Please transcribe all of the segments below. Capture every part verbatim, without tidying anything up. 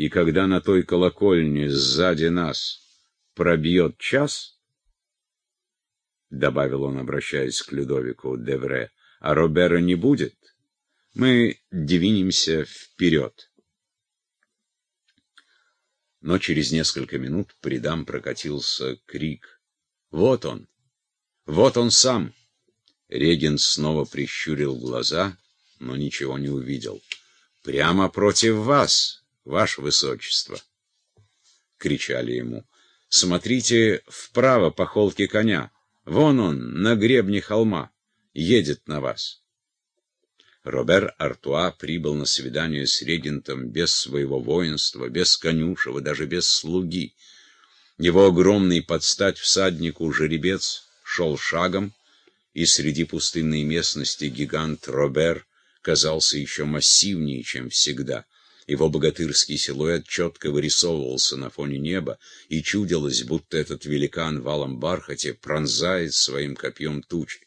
и когда на той колокольне сзади нас пробьет час, — добавил он, обращаясь к Людовику де Вре, — а Робера не будет, мы двинемся вперед. Но через несколько минут по рядам прокатился крик: «Вот он! Вот он сам!» Регент снова прищурил глаза, но ничего не увидел. «Прямо против вас, ваше высочество!» — кричали ему. «Смотрите вправо по холке коня! Вон он, на гребне холма! Едет на вас!» Робер Артуа прибыл на свидание с регентом без своего воинства, без конюшева, даже без слуги. Его огромный под стать всаднику жеребец шел шагом, и среди пустынной местности гигант Робер казался еще массивнее, чем всегда. Его богатырский силуэт четко вырисовывался на фоне неба, и чудилось, будто этот великан в алом бархате пронзает своим копьем тучи.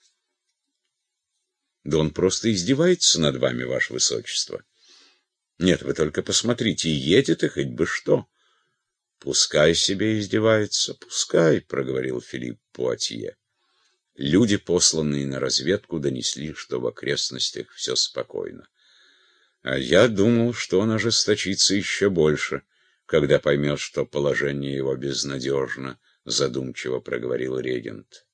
«Да он просто издевается над вами, ваше высочество. Нет, вы только посмотрите, едет и хоть бы что». «Пускай себе издевается, пускай», — проговорил Филипп Пуатье. Люди, посланные на разведку, донесли, что в окрестностях все спокойно. «А я думал, что он ожесточится еще больше, когда поймет, что положение его безнадежно», — задумчиво проговорил регент.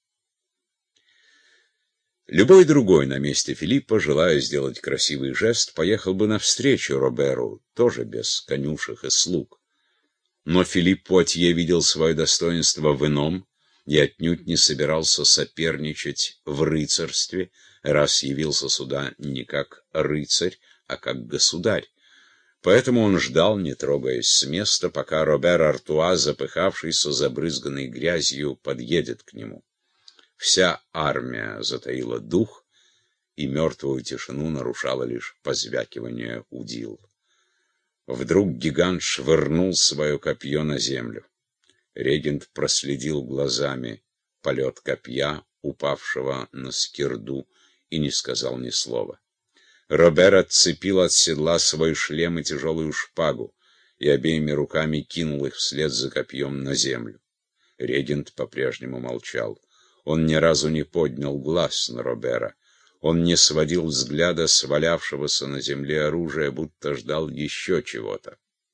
Любой другой на месте Филиппа, желая сделать красивый жест, поехал бы навстречу Роберу, тоже без конюшек и слуг. Но Филипп Пуатье видел свое достоинство в ином и отнюдь не собирался соперничать в рыцарстве, раз явился сюда не как рыцарь, а как государь. Поэтому он ждал, не трогаясь с места, пока Робер Артуа, запыхавшийся, забрызганный грязью, подъедет к нему. Вся армия затаила дух, и мертвую тишину нарушало лишь позвякивание удил. Вдруг гигант швырнул свое копье на землю. Регент проследил глазами полет копья, упавшего на скирду, и не сказал ни слова. Робер отцепил от седла свой шлем и тяжелую шпагу, и обеими руками кинул их вслед за копьем на землю. Регент по-прежнему молчал. Он ни разу не поднял глаз на Робера. Он не сводил взгляда с валявшегося на земле оружия, будто ждал еще чего-то.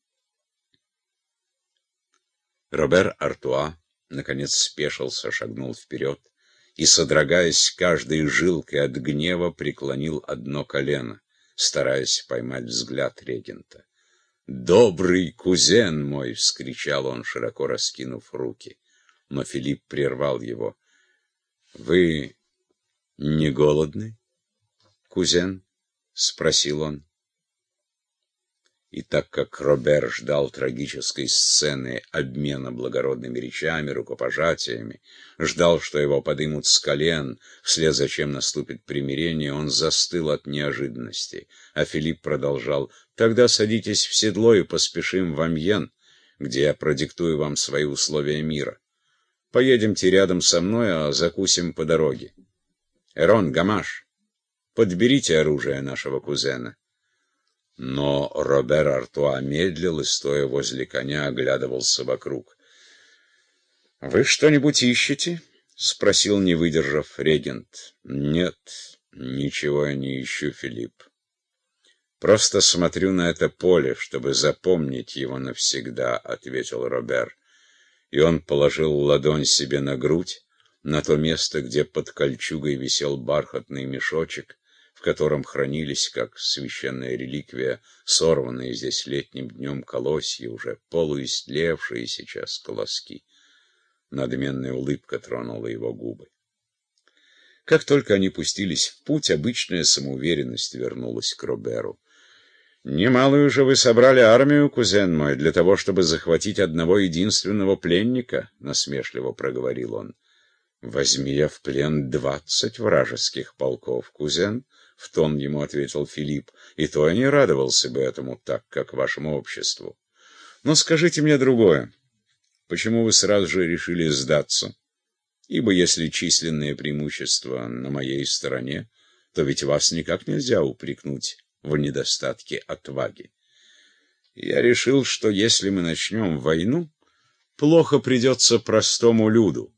Робер Артуа, наконец, спешился, шагнул вперед и, содрогаясь каждой жилкой от гнева, преклонил одно колено, стараясь поймать взгляд регента. «Добрый кузен мой!» — вскричал он, широко раскинув руки. Но Филипп прервал его. «Вы не голодны, кузен?» — спросил он. И так как Робер ждал трагической сцены обмена благородными речами, рукопожатиями, ждал, что его подымут с колен, вслед за чем наступит примирение, он застыл от неожиданности. А Филипп продолжал: «Тогда садитесь в седло и поспешим в Амьен, где я продиктую вам свои условия мира. Поедемте рядом со мной, а закусим по дороге. Эрон, Гамаш, подберите оружие нашего кузена». Но Робер Артуа медлил и, стоя возле коня, оглядывался вокруг. «Вы что-нибудь ищете?» — спросил, не выдержав, регент. «Нет, ничего я не ищу, Филипп. Просто смотрю на это поле, чтобы запомнить его навсегда», — ответил Робер. И он положил ладонь себе на грудь, на то место, где под кольчугой висел бархатный мешочек, в котором хранились, как священная реликвия, сорванные здесь летним днем колосья, уже полуистлевшие сейчас колоски. Надменная улыбка тронула его губы. Как только они пустились в путь, обычная самоуверенность вернулась к Роберу. «Немалую же вы собрали армию, кузен мой, для того, чтобы захватить одного единственного пленника», — насмешливо проговорил он. «Возьми я в плен двадцать вражеских полков, кузен», — в тон ему ответил Филипп, — «и то я не радовался бы этому так, как вашему обществу. Но скажите мне другое. Почему вы сразу же решили сдаться? Ибо если численное преимущество на моей стороне, то ведь вас никак нельзя упрекнуть в недостатке отваги». Я решил, что если мы начнем войну, плохо придется простому люду.